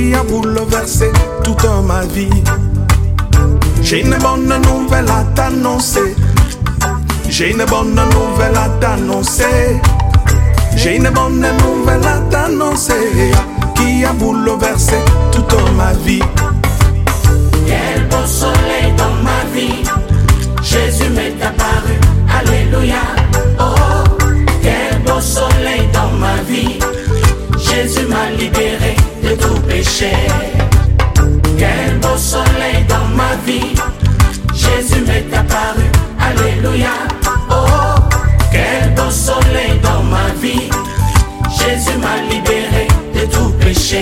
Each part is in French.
qui a bouleversé toute ma vie. J'ai une bonne nouvelle à t'annoncer. J'ai une bonne nouvelle à t'annoncer. J'ai une bonne nouvelle à t'annoncer qui a bouleversé toute ma vie. Quel beau soleil dans ma vie, Jésus m'est apparu, alléluia. Oh, quel beau soleil dans ma vie, Jésus m'a libéré de tout péché. Quel beau soleil dans ma vie, Jésus m'est apparu, alléluia. Oh, quel beau soleil dans ma vie, Jésus m'a libéré de tout péché.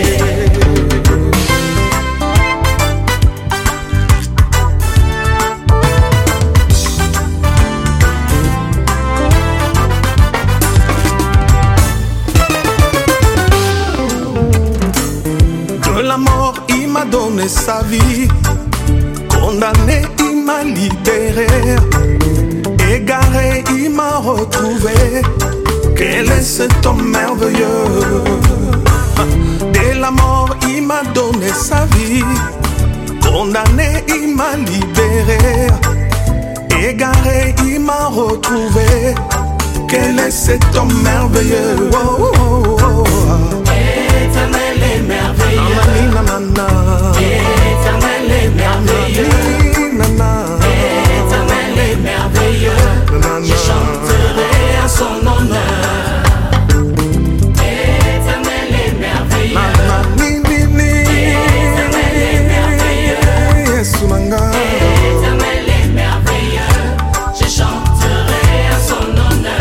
De la mort, il m'a donné sa vie. Condamné, il m'a libéré. Égaré, il m'a retrouvé. Quel est cet homme merveilleux? Dès la mort, il m'a donné sa vie. Condamné, il m'a libéré. Égaré, il m'a retrouvé. Quel est cet homme merveilleux? Oh, oh, oh, oh. Éternel et merveilleux. Éternel et merveilleux. Éternel et merveilleux. Je chanterai à son honneur. Éternel et merveilleux. Éternel et merveilleux. Éternel et merveilleux. Je chanterai à son honneur.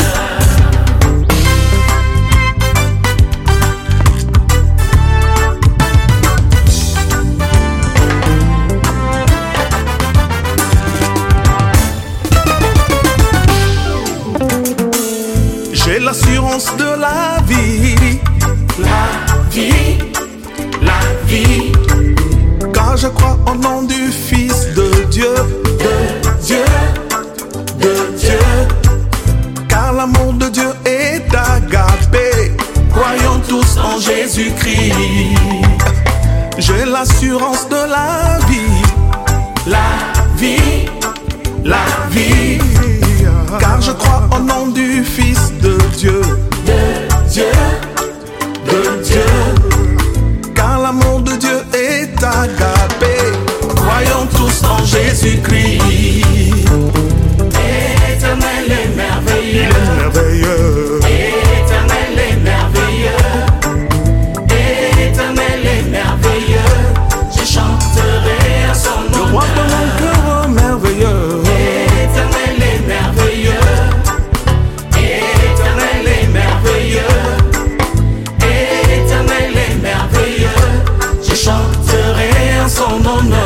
J'ai l'assurance de la vie. La vie, la vie. Car je crois au nom du Fils de Dieu. De Dieu, de Dieu. Car l'amour de Dieu est agapé. Croyons tous en Jésus-Christ. J'ai l'assurance de la vie. La vie, la vie. Car je crois au nom du Fils de Dieu. De Dieu, de Dieu. Car l'amour de Dieu est agapé. Croyons tous en Jésus-Christ. Éternel et merveilleux. Merveilleux. Éternel et merveilleux. Éternel et merveilleux. Je chanterai à son nom. Le roi de mon cœur merveilleux. Éternel et merveilleux. Éternel et merveilleux. Éternel et merveilleux. Je chanterai à son honneur.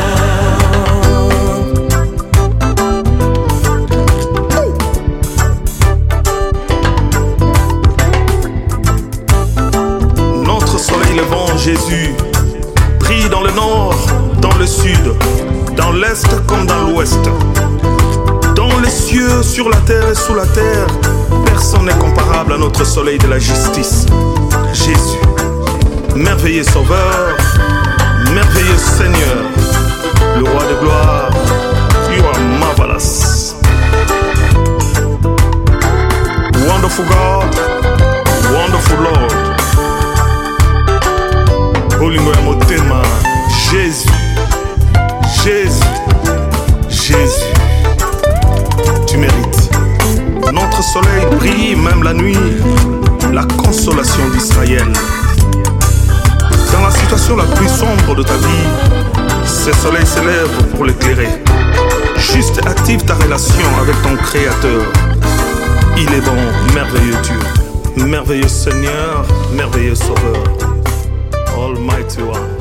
Notre soleil levant, Jésus, brille dans le nord, dans le sud, dans l'est comme dans l'ouest. Dans les cieux, sur la terre et sous la terre, personne n'est comparable à notre soleil de la justice. Jésus, merveilleux sauveur, merveilleux Seigneur, le roi de gloire, you are marvelous. Wonderful God, wonderful Lord. Bolingo ya motema, Jésus, Jésus, Jésus, tu mérites. Notre soleil brille même la nuit, la consolation d'Israël. Dans la situation la plus sombre de ta vie, ce soleil s'élève pour l'éclairer. Juste active ta relation avec ton Créateur. Il est bon, merveilleux Dieu, merveilleux Seigneur, merveilleux Sauveur. Almighty One.